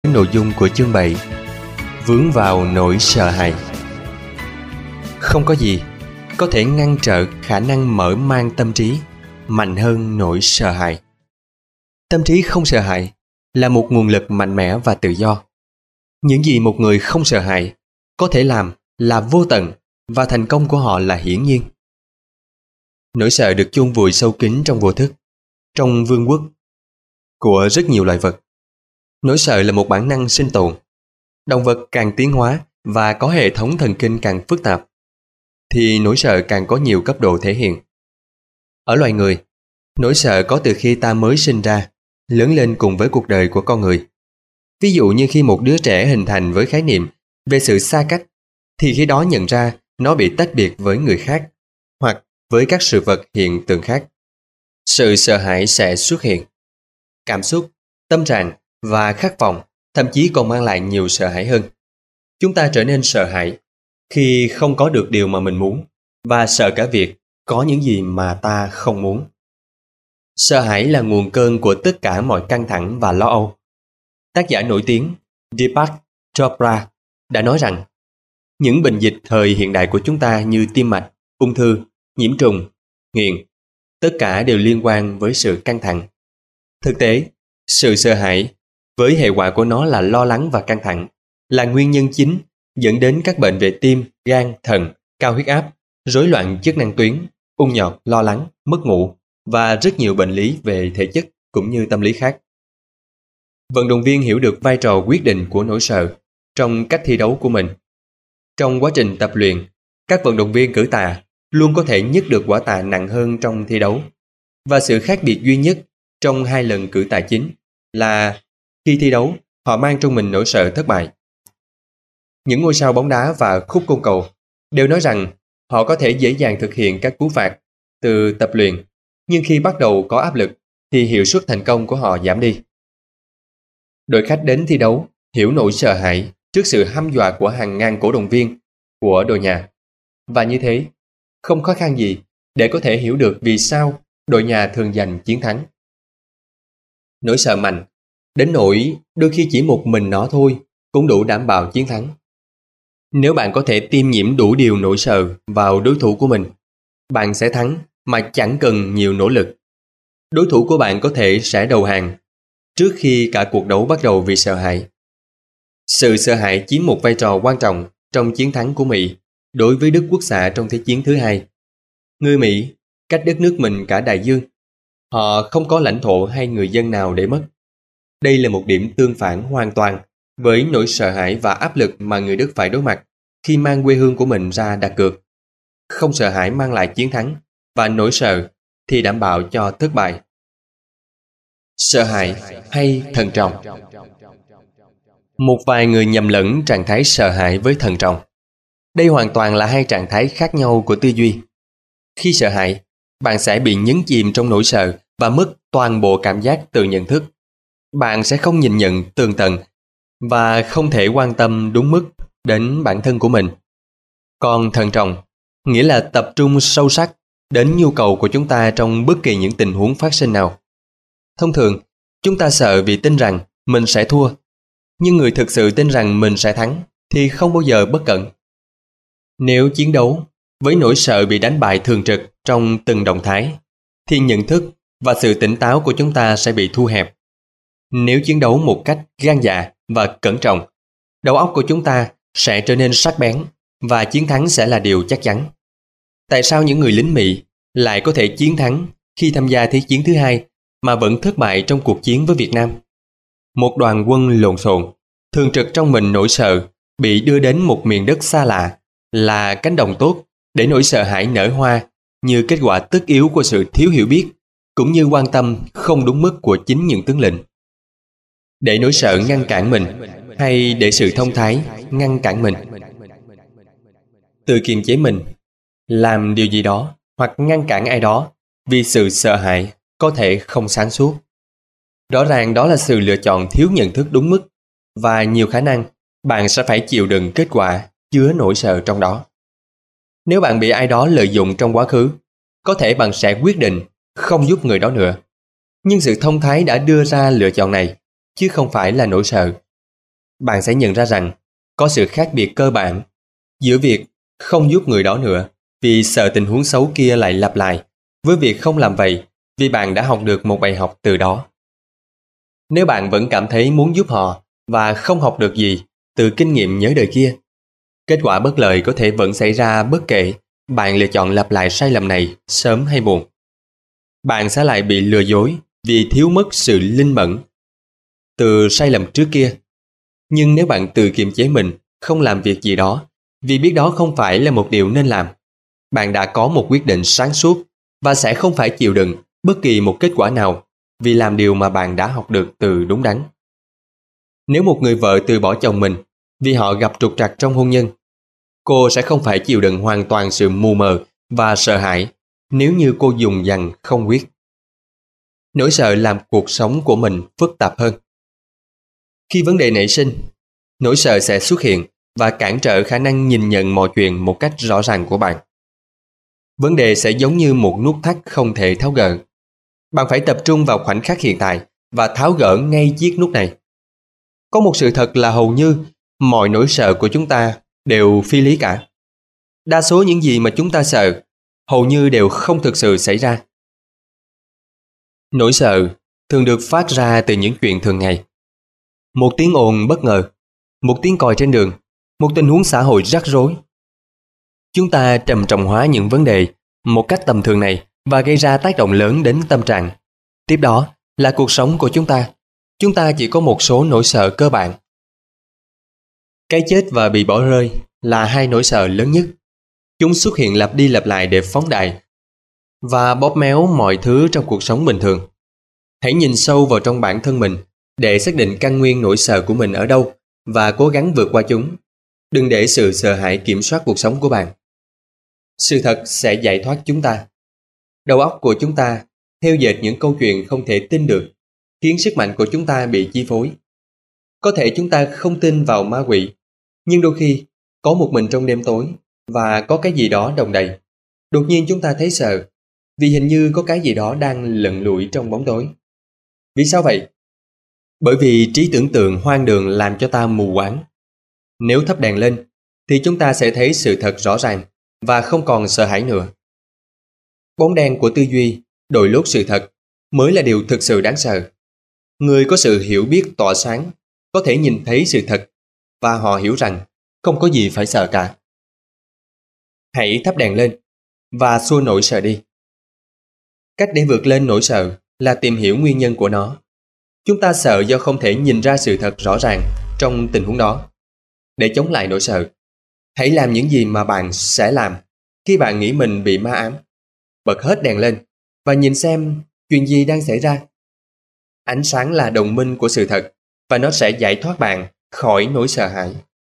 Nội dung của chương 7: vướng vào nỗi sợ hãi. Không có gì có thể ngăn trở khả năng mở mang tâm trí mạnh hơn nỗi sợ hãi. Tâm trí không sợ hãi là một nguồn lực mạnh mẽ và tự do. Những gì một người không sợ hãi có thể làm là vô tận, và thành công của họ là hiển nhiên. Nỗi sợ được chôn vùi sâu kín trong vô thức, trong vương quốc của rất nhiều loài vật. Nỗi sợ là một bản năng sinh tồn. Động vật càng tiến hóa và có hệ thống thần kinh càng phức tạp, thì nỗi sợ càng có nhiều cấp độ thể hiện. Ở loài người, nỗi sợ có từ khi ta mới sinh ra, lớn lên cùng với cuộc đời của con người. Ví dụ như khi một đứa trẻ hình thành với khái niệm về sự xa cách, thì khi đó nhận ra nó bị tách biệt với người khác, hoặc với các sự vật hiện tượng khác. Sự sợ hãi sẽ xuất hiện. Cảm xúc, tâm trạng và khát vọng thậm chí còn mang lại nhiều sợ hãi hơn. Chúng ta trở nên sợ hãi khi không có được điều mà mình muốn, và sợ cả việc có những gì mà ta không muốn. Sợ hãi là nguồn cơn của tất cả mọi căng thẳng và lo âu. Tác giả nổi tiếng Deepak Chopra đã nói rằng những bệnh dịch thời hiện đại của chúng ta như tim mạch, ung thư, nhiễm trùng, nghiện, tất cả đều liên quan với sự căng thẳng. Thực tế, sự sợ hãi với hệ quả của nó là lo lắng và căng thẳng, là nguyên nhân chính dẫn đến các bệnh về tim, gan, thận, cao huyết áp, rối loạn chức năng tuyến, ung nhọt, lo lắng, mất ngủ và rất nhiều bệnh lý về thể chất cũng như tâm lý khác. Vận động viên hiểu được vai trò quyết định của nỗi sợ trong cách thi đấu của mình. Trong quá trình tập luyện, các vận động viên cử tạ luôn có thể nhấc được quả tạ nặng hơn trong thi đấu. Và sự khác biệt duy nhất trong hai lần cử tạ chính là khi thi đấu, họ mang trong mình nỗi sợ thất bại. Những ngôi sao bóng đá và khúc côn cầu đều nói rằng họ có thể dễ dàng thực hiện các cú phạt từ tập luyện, nhưng khi bắt đầu có áp lực thì hiệu suất thành công của họ giảm đi. Đội khách đến thi đấu hiểu nỗi sợ hãi trước sự hăm dọa của hàng ngàn cổ động viên của đội nhà. Và như thế, không khó khăn gì để có thể hiểu được vì sao đội nhà thường giành chiến thắng. Nỗi sợ mạnh đến nỗi đôi khi chỉ một mình nó thôi cũng đủ đảm bảo chiến thắng. Nếu bạn có thể tiêm nhiễm đủ điều nỗi sợ vào đối thủ của mình, bạn sẽ thắng mà chẳng cần nhiều nỗ lực. Đối thủ của bạn có thể sẽ đầu hàng trước khi cả cuộc đấu bắt đầu vì sợ hãi. Sự sợ hãi chiếm một vai trò quan trọng trong chiến thắng của Mỹ đối với Đức Quốc xã trong Thế chiến thứ hai. Người Mỹ cách đất nước mình cả đại dương. Họ không có lãnh thổ hay người dân nào để mất. Đây là một điểm tương phản hoàn toàn với nỗi sợ hãi và áp lực mà người Đức phải đối mặt khi mang quê hương của mình ra đặt cược. Không sợ hãi mang lại chiến thắng, và nỗi sợ thì đảm bảo cho thất bại. Sợ hãi hay thận trọng? Một vài người nhầm lẫn trạng thái sợ hãi với thận trọng. Đây hoàn toàn là hai trạng thái khác nhau của tư duy. Khi sợ hãi, bạn sẽ bị nhấn chìm trong nỗi sợ và mất toàn bộ cảm giác từ nhận thức. Bạn sẽ không nhìn nhận tường tận và không thể quan tâm đúng mức đến bản thân của mình. Còn thận trọng nghĩa là tập trung sâu sắc đến nhu cầu của chúng ta trong bất kỳ những tình huống phát sinh nào. Thông thường, chúng ta sợ vì tin rằng mình sẽ thua, nhưng người thực sự tin rằng mình sẽ thắng thì không bao giờ bất cẩn. Nếu chiến đấu với nỗi sợ bị đánh bại thường trực trong từng động thái, thì nhận thức và sự tỉnh táo của chúng ta sẽ bị thu hẹp. Nếu chiến đấu một cách gan dạ và cẩn trọng, đầu óc của chúng ta sẽ trở nên sắc bén và chiến thắng sẽ là điều chắc chắn. Tại sao những người lính Mỹ lại có thể chiến thắng khi tham gia Thế chiến thứ hai mà vẫn thất bại trong cuộc chiến với Việt Nam? Một đoàn quân lộn xộn, thường trực trong mình nỗi sợ bị đưa đến một miền đất xa lạ là cánh đồng tốt để nỗi sợ hãi nở hoa như kết quả tất yếu của sự thiếu hiểu biết cũng như quan tâm không đúng mức của chính những tướng lĩnh. Để nỗi sợ ngăn cản mình hay để sự thông thái ngăn cản mình? Tự kiềm chế mình, làm điều gì đó hoặc ngăn cản ai đó vì sự sợ hãi có thể không sáng suốt. Rõ ràng đó là sự lựa chọn thiếu nhận thức đúng mức, và nhiều khả năng bạn sẽ phải chịu đựng kết quả chứa nỗi sợ trong đó. Nếu bạn bị ai đó lợi dụng trong quá khứ, có thể bạn sẽ quyết định không giúp người đó nữa. Nhưng sự thông thái đã đưa ra lựa chọn này, chứ không phải là nỗi sợ. bạn sẽ nhận ra rằng có sự khác biệt cơ bản giữa việc không giúp người đó nữa vì sợ tình huống xấu kia lại lặp lại, với việc không làm vậy vì bạn đã học được một bài học từ đó. Nếu bạn vẫn cảm thấy muốn giúp họ và không học được gì từ kinh nghiệm nhớ đời kia, kết quả bất lợi có thể vẫn xảy ra bất kể bạn lựa chọn lặp lại sai lầm này sớm hay muộn. Bạn sẽ lại bị lừa dối vì thiếu mất sự linh mẫn từ sai lầm trước kia. Nhưng nếu bạn tự kiềm chế mình không làm việc gì đó vì biết đó không phải là một điều nên làm, bạn đã có một quyết định sáng suốt và sẽ không phải chịu đựng bất kỳ một kết quả nào vì làm điều mà bạn đã học được từ đúng đắn. Nếu một người vợ từ bỏ chồng mình vì họ gặp trục trặc trong hôn nhân, cô sẽ không phải chịu đựng hoàn toàn sự mù mờ và sợ hãi nếu như cô dùng dằng không quyết. Nỗi sợ làm cuộc sống của mình phức tạp hơn. Khi vấn đề nảy sinh, nỗi sợ sẽ xuất hiện và cản trở khả năng nhìn nhận mọi chuyện một cách rõ ràng của bạn. Vấn đề sẽ giống như một nút thắt không thể tháo gỡ. Bạn phải tập trung vào khoảnh khắc hiện tại và tháo gỡ ngay chiếc nút này. Có một sự thật là hầu như mọi nỗi sợ của chúng ta đều phi lý cả. Đa số những gì mà chúng ta sợ hầu như đều không thực sự xảy ra. Nỗi sợ thường được phát ra từ những chuyện thường ngày. Một tiếng ồn bất ngờ, một tiếng còi trên đường, một tình huống xã hội rắc rối. Chúng ta trầm trọng hóa những vấn đề một cách tầm thường này và gây ra tác động lớn đến tâm trạng. Tiếp đó là cuộc sống của chúng ta. Chúng ta chỉ có một số nỗi sợ cơ bản. Cái chết và bị bỏ rơi là hai nỗi sợ lớn nhất. Chúng xuất hiện lặp đi lặp lại để phóng đại và bóp méo mọi thứ trong cuộc sống bình thường. Hãy nhìn sâu vào trong bản thân mình để xác định căn nguyên nỗi sợ của mình ở đâu và cố gắng vượt qua chúng. Đừng để sự sợ hãi kiểm soát cuộc sống của bạn. Sự thật sẽ giải thoát chúng ta. Đầu óc của chúng ta theo dệt những câu chuyện không thể tin được, khiến sức mạnh của chúng ta bị chi phối. Có thể chúng ta không tin vào ma quỷ, nhưng đôi khi có một mình trong đêm tối và có cái gì đó đong đầy. Đột nhiên chúng ta thấy sợ, vì hình như có cái gì đó đang lẩn lủi trong bóng tối. Vì sao vậy? Bởi vì trí tưởng tượng hoang đường làm cho ta mù quáng. Nếu thắp đèn lên, thì chúng ta sẽ thấy sự thật rõ ràng và không còn sợ hãi nữa. Bóng đen của tư duy đội lốt sự thật mới là điều thực sự đáng sợ. Người có sự hiểu biết tỏa sáng có thể nhìn thấy sự thật và họ hiểu rằng không có gì phải sợ cả. Hãy thắp đèn lên và xua nỗi sợ đi. Cách để vượt lên nỗi sợ là tìm hiểu nguyên nhân của nó. Chúng ta sợ do không thể nhìn ra sự thật rõ ràng trong tình huống đó. Để chống lại nỗi sợ, hãy làm những gì mà bạn sẽ làm khi bạn nghĩ mình bị ma ám. Bật hết đèn lên và nhìn xem chuyện gì đang xảy ra. Ánh sáng là đồng minh của sự thật và nó sẽ giải thoát bạn khỏi nỗi sợ hãi.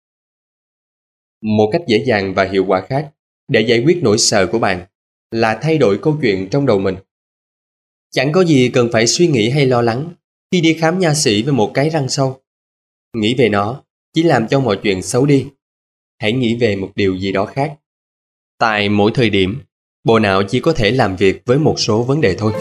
Một cách dễ dàng và hiệu quả khác để giải quyết nỗi sợ của bạn là thay đổi câu chuyện trong đầu mình. Chẳng có gì cần phải suy nghĩ hay lo lắng khi đi khám nha sĩ với một cái răng sâu. Nghĩ về nó chỉ làm cho mọi chuyện xấu đi. Hãy nghĩ về một điều gì đó khác. Tại mỗi thời điểm, bộ não chỉ có thể làm việc với một số vấn đề thôi.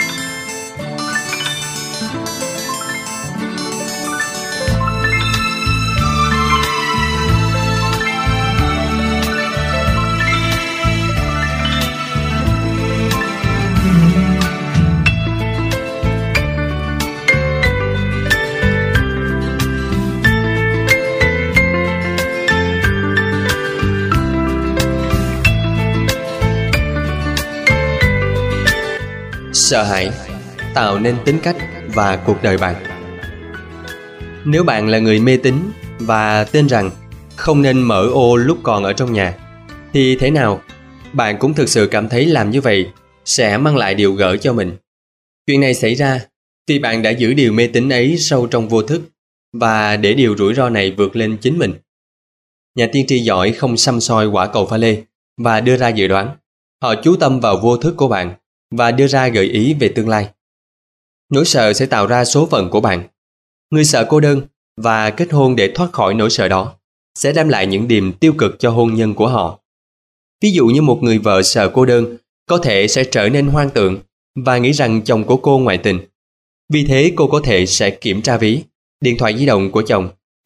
Sợ hãi tạo nên tính cách và cuộc đời bạn. Nếu bạn là người mê tín và tin rằng không nên mở ô lúc còn ở trong nhà, thì thế nào bạn cũng thực sự cảm thấy làm như vậy sẽ mang lại điều gỡ cho mình. Chuyện này xảy ra vì bạn đã giữ điều mê tín ấy sâu trong vô thức và để điều rủi ro này vượt lên chính mình. Nhà tiên tri giỏi không săm soi quả cầu pha lê và đưa ra dự đoán. Họ chú tâm vào vô thức của bạn và đưa ra gợi ý về tương lai. Nỗi sợ sẽ tạo ra số phận của bạn. Người sợ cô đơn và kết hôn để thoát khỏi nỗi sợ đó sẽ đem lại những điểm tiêu cực cho hôn nhân của họ. Ví dụ như một người vợ sợ cô đơn có thể sẽ trở nên hoang tưởng và nghĩ rằng chồng của cô ngoại tình. Vì thế cô có thể sẽ kiểm tra ví, điện thoại di động của chồng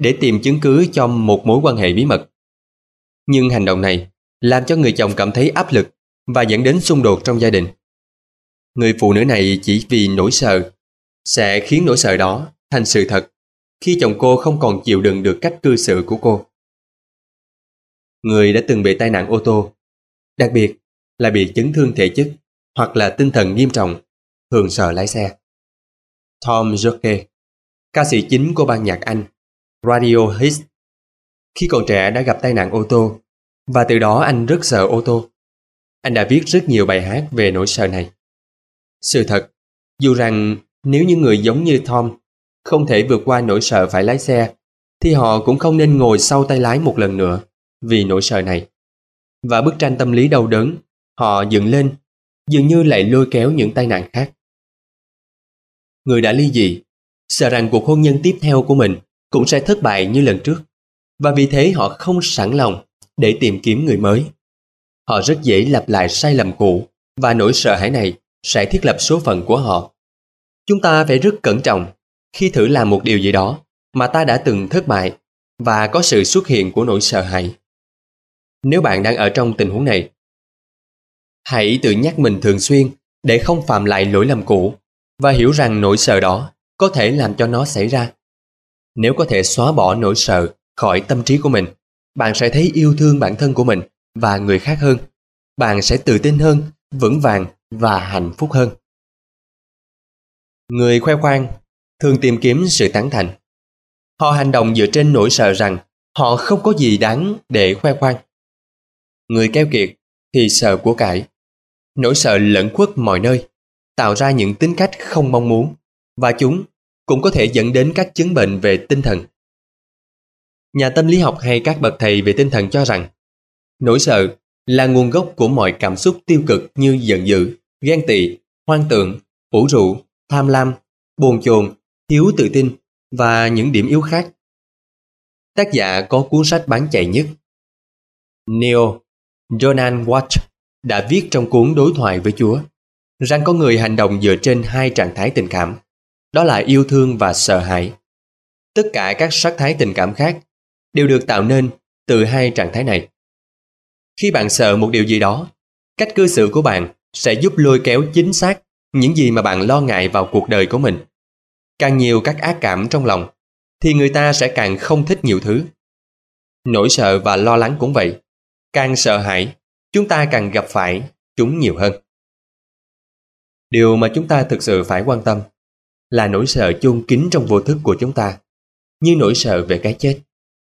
để tìm chứng cứ cho một mối quan hệ bí mật. Nhưng hành động này làm cho người chồng cảm thấy áp lực và dẫn đến xung đột trong gia đình. Người phụ nữ này chỉ vì nỗi sợ sẽ khiến nỗi sợ đó thành sự thật khi chồng cô không còn chịu đựng được cách cư xử của cô. Người đã từng bị tai nạn ô tô, đặc biệt là bị chấn thương thể chất hoặc là tinh thần nghiêm trọng, thường sợ lái xe. Tom Yorke, ca sĩ chính của ban nhạc Anh Radiohead, khi còn trẻ đã gặp tai nạn ô tô và từ đó anh rất sợ ô tô. Anh đã viết rất nhiều bài hát về nỗi sợ này. Sự thật, dù rằng nếu những người giống như Tom không thể vượt qua nỗi sợ phải lái xe, thì họ cũng không nên ngồi sau tay lái một lần nữa vì nỗi sợ này. Và bức tranh tâm lý đau đớn họ dựng lên dường như lại lôi kéo những tai nạn khác. Người đã ly dị sợ rằng cuộc hôn nhân tiếp theo của mình cũng sẽ thất bại như lần trước, và vì thế họ không sẵn lòng để tìm kiếm người mới. Họ rất dễ lặp lại sai lầm cũ, và nỗi sợ hãi này sẽ thiết lập số phận của họ. Chúng ta phải rất cẩn trọng khi thử làm một điều gì đó mà ta đã từng thất bại và có sự xuất hiện của nỗi sợ hãi. Nếu bạn đang ở trong tình huống này, hãy tự nhắc mình thường xuyên để không phạm lại lỗi lầm cũ và hiểu rằng nỗi sợ đó có thể làm cho nó xảy ra. Nếu có thể xóa bỏ nỗi sợ khỏi tâm trí của mình, bạn sẽ thấy yêu thương bản thân của mình và người khác hơn. Bạn sẽ tự tin hơn, vững vàng và hạnh phúc hơn. Người khoe khoang thường tìm kiếm sự tán thành. Họ hành động dựa trên nỗi sợ rằng họ không có gì đáng để khoe khoang. Người keo kiệt thì sợ của cải. Nỗi sợ lẫn khuất mọi nơi, tạo ra những tính cách không mong muốn, và chúng cũng có thể dẫn đến các chứng bệnh về tinh thần. Nhà tâm lý học hay các bậc thầy về tinh thần cho rằng nỗi sợ là nguồn gốc của mọi cảm xúc tiêu cực như giận dữ, ghen tị, hoang tưởng, ủ rũ, tham lam, bồn chồn, thiếu tự tin và những điểm yếu khác. Tác giả có cuốn sách bán chạy nhất, Neil Donald Walsch, đã viết trong cuốn Đối thoại với Chúa rằng con người hành động dựa trên hai trạng thái tình cảm, đó là yêu thương và sợ hãi. Tất cả các sắc thái tình cảm khác đều được tạo nên từ hai trạng thái này. Khi bạn sợ một điều gì đó, cách cư xử của bạn sẽ giúp lôi kéo chính xác những gì mà bạn lo ngại vào cuộc đời của mình. Càng nhiều các ác cảm trong lòng, thì người ta sẽ càng không thích nhiều thứ. Nỗi sợ và lo lắng cũng vậy. Càng sợ hãi, chúng ta càng gặp phải chúng nhiều hơn. Điều mà chúng ta thực sự phải quan tâm là nỗi sợ chôn kín trong vô thức của chúng ta, như nỗi sợ về cái chết.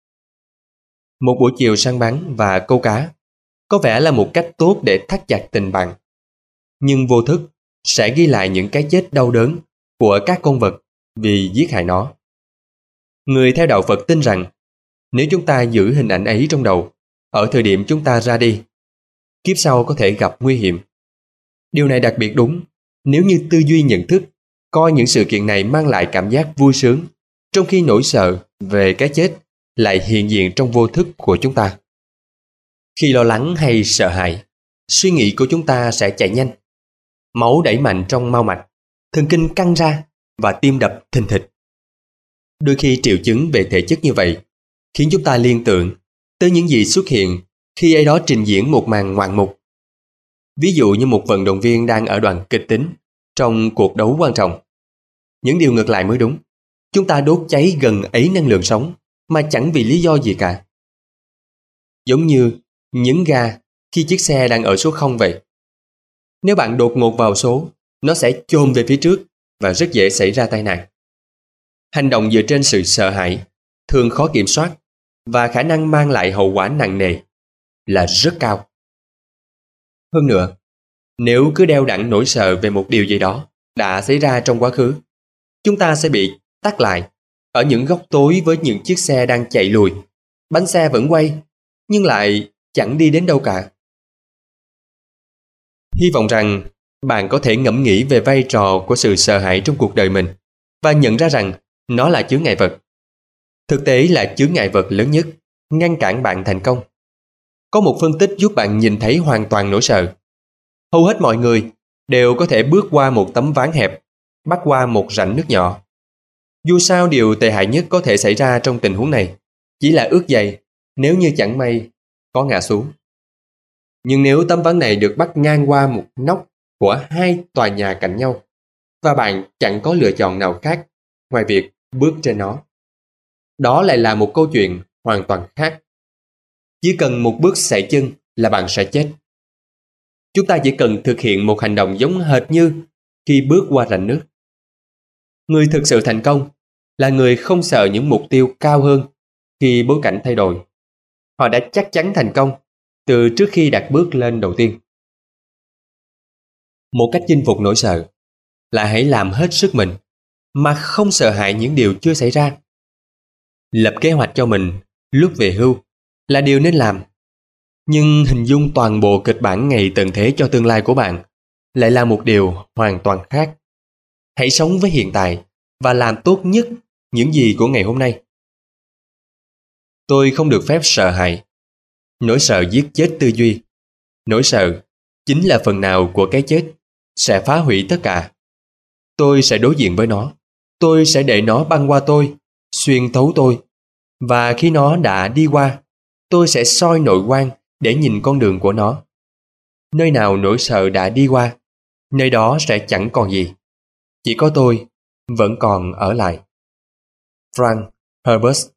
Một buổi chiều săn bắn và câu cá có vẻ là một cách tốt để thắt chặt tình bạn, nhưng vô thức sẽ ghi lại những cái chết đau đớn của các con vật vì giết hại nó. Người theo đạo Phật tin rằng nếu chúng ta giữ hình ảnh ấy trong đầu ở thời điểm chúng ta ra đi, kiếp sau có thể gặp nguy hiểm. Điều này đặc biệt đúng nếu như tư duy nhận thức coi những sự kiện này mang lại cảm giác vui sướng, trong khi nỗi sợ về cái chết lại hiện diện trong vô thức của chúng ta. Khi lo lắng hay sợ hãi, suy nghĩ của chúng ta sẽ chạy nhanh. Máu đẩy mạnh trong mao mạch, thần kinh căng ra và tim đập thình thịch. Đôi khi triệu chứng về thể chất như vậy khiến chúng ta liên tưởng tới những gì xuất hiện khi ai đó trình diễn một màn ngoạn mục. Ví dụ như một vận động viên đang ở đoạn kịch tính trong cuộc đấu quan trọng. Những điều ngược lại mới đúng. Chúng ta đốt cháy gần ấy năng lượng sống mà chẳng vì lý do gì cả. Giống như nhấn ga khi chiếc xe đang ở số 0 vậy. Nếu bạn đột ngột vào số, nó sẽ chồm về phía trước và rất dễ xảy ra tai nạn. Hành động dựa trên sự sợ hãi thường khó kiểm soát và khả năng mang lại hậu quả nặng nề là rất cao. Hơn nữa, nếu cứ đeo đẳng nỗi sợ về một điều gì đó đã xảy ra trong quá khứ, chúng ta sẽ bị tắc lại ở những góc tối với những chiếc xe đang chạy lùi. Bánh xe vẫn quay, nhưng lại chẳng đi đến đâu cả. Hy vọng rằng bạn có thể ngẫm nghĩ về vai trò của sự sợ hãi trong cuộc đời mình và nhận ra rằng nó là chướng ngại vật. Thực tế là chướng ngại vật lớn nhất, ngăn cản bạn thành công. Có một phân tích giúp bạn nhìn thấy hoàn toàn nỗi sợ. Hầu hết mọi người đều có thể bước qua một tấm ván hẹp, bắt qua một rãnh nước nhỏ. Dù sao điều tệ hại nhất có thể xảy ra trong tình huống này chỉ là ướt giày nếu như chẳng may có ngã xuống. Nhưng nếu tấm ván này được bắt ngang qua một nóc của hai tòa nhà cạnh nhau và bạn chẳng có lựa chọn nào khác ngoài việc bước trên nó, đó lại là một câu chuyện hoàn toàn khác. Chỉ cần một bước sải chân là bạn sẽ chết. Chúng ta chỉ cần thực hiện một hành động giống hệt như khi bước qua rãnh nước. Người thực sự thành công là người không sợ những mục tiêu cao hơn khi bối cảnh thay đổi. Họ đã chắc chắn thành công từ trước khi đặt bước lên đầu tiên. Một cách chinh phục nỗi sợ là hãy làm hết sức mình mà không sợ hãi những điều chưa xảy ra. Lập kế hoạch cho mình lúc về hưu là điều nên làm. Nhưng hình dung toàn bộ kịch bản ngày tận thế cho tương lai của bạn lại là một điều hoàn toàn khác. Hãy sống với hiện tại và làm tốt nhất những gì của ngày hôm nay. Tôi không được phép sợ hãi. Nỗi sợ giết chết tư duy. Nỗi sợ chính là phần nào của cái chết sẽ phá hủy tất cả. Tôi sẽ đối diện với nó. Tôi sẽ để nó băng qua tôi, xuyên thấu tôi. Và khi nó đã đi qua, tôi sẽ soi nội quan để nhìn con đường của nó. Nơi nào nỗi sợ đã đi qua, nơi đó sẽ chẳng còn gì. Chỉ có tôi vẫn còn ở lại. Frank Herbert.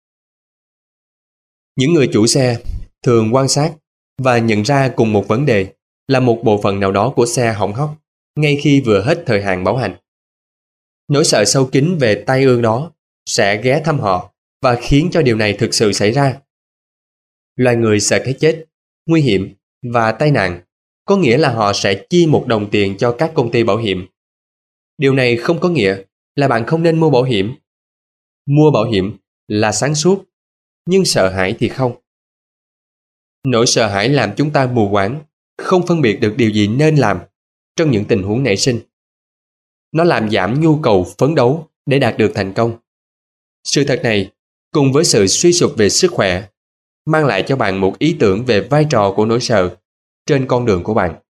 Những người chủ xe thường quan sát và nhận ra cùng một vấn đề là một bộ phận nào đó của xe hỏng hóc ngay khi vừa hết thời hạn bảo hành. Nỗi sợ sâu kín về tai ương đó sẽ ghé thăm họ và khiến cho điều này thực sự xảy ra. Loài người sợ cái chết, nguy hiểm và tai nạn có nghĩa là họ sẽ chi một đồng tiền cho các công ty bảo hiểm. Điều này không có nghĩa là bạn không nên mua bảo hiểm. Mua bảo hiểm là sáng suốt, nhưng sợ hãi thì không. Nỗi sợ hãi làm chúng ta mù quáng, không phân biệt được điều gì nên làm trong những tình huống nảy sinh. Nó làm giảm nhu cầu phấn đấu để đạt được thành công. Sự thật này, cùng với sự suy sụp về sức khỏe, mang lại cho bạn một ý tưởng về vai trò của nỗi sợ trên con đường của bạn.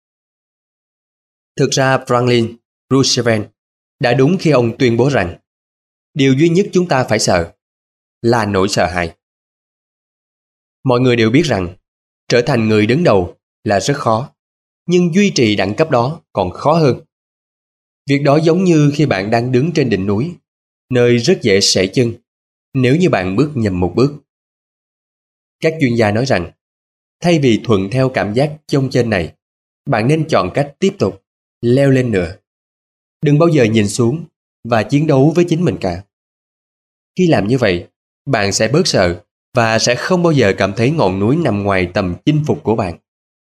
Thực ra Franklin Roosevelt đã đúng khi ông tuyên bố rằng điều duy nhất chúng ta phải sợ là nỗi sợ hãi. Mọi người đều biết rằng trở thành người đứng đầu là rất khó, nhưng duy trì đẳng cấp đó còn khó hơn. Việc đó giống như khi bạn đang đứng trên đỉnh núi, nơi rất dễ sẩy chân nếu như bạn bước nhầm một bước. Các chuyên gia nói rằng, thay vì thuận theo cảm giác chông chênh này, bạn nên chọn cách tiếp tục leo lên nữa. Đừng bao giờ nhìn xuống và chiến đấu với chính mình cả. Khi làm như vậy, bạn sẽ bớt sợ và sẽ không bao giờ cảm thấy ngọn núi nằm ngoài tầm chinh phục của bạn.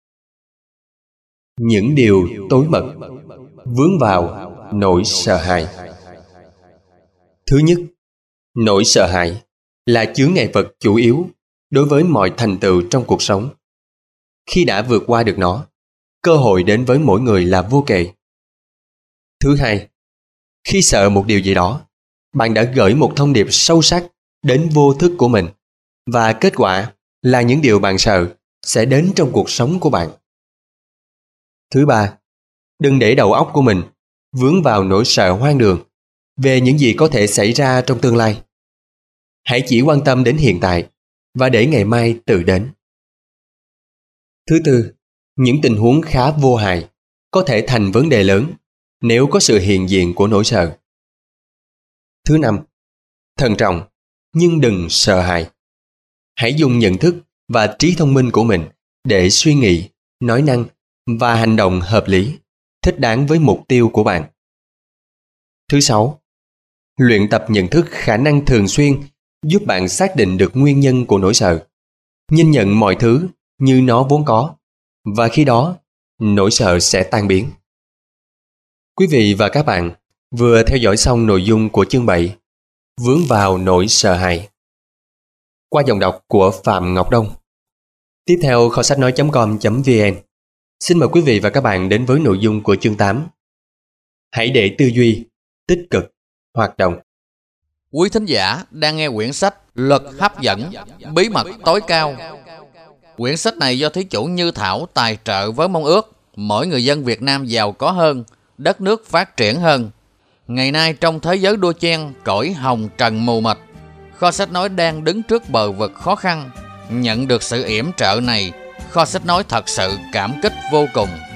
Những điều tối mật vướng vào nỗi sợ hãi. Thứ nhất, nỗi sợ hãi là chướng ngại vật chủ yếu đối với mọi thành tựu trong cuộc sống. Khi đã vượt qua được nó, cơ hội đến với mỗi người là vô kể. Thứ hai, khi sợ một điều gì đó, bạn đã gửi một thông điệp sâu sắc đến vô thức của mình, và kết quả là những điều bạn sợ sẽ đến trong cuộc sống của bạn. Thứ ba, đừng để đầu óc của mình vướng vào nỗi sợ hoang đường về những gì có thể xảy ra trong tương lai. Hãy chỉ quan tâm đến hiện tại và để ngày mai tự đến. Thứ tư, những tình huống khá vô hại có thể thành vấn đề lớn nếu có sự hiện diện của nỗi sợ. Thứ năm, thận trọng nhưng đừng sợ hãi. Hãy dùng nhận thức và trí thông minh của mình để suy nghĩ, nói năng và hành động hợp lý, thích đáng với mục tiêu của bạn. Thứ sáu, luyện tập nhận thức khả năng thường xuyên giúp bạn xác định được nguyên nhân của nỗi sợ, nhìn nhận mọi thứ như nó vốn có, và khi đó, nỗi sợ sẽ tan biến. Quý vị và các bạn vừa theo dõi xong nội dung của chương 7, vướng vào nỗi sợ hãi, qua giọng đọc của Phạm Ngọc Đông. Tiếp theo kho sách nói.com.vn, xin mời quý vị và các bạn đến với nội dung của chương 8. Hãy để tư duy tích cực hoạt động. Quý thính giả đang nghe quyển sách Luật Hấp Dẫn, Bí Mật Tối Cao. Quyển sách này do thí chủ Như Thảo tài trợ với mong ước mỗi người dân Việt Nam giàu có hơn, đất nước phát triển hơn. Ngày nay trong thế giới đua chen, cõi hồng trần mù mịt, Kho Sách Nói đang đứng trước bờ vực khó khăn. Nhận được sự yểm trợ này, Kho Sách Nói thật sự cảm kích vô cùng.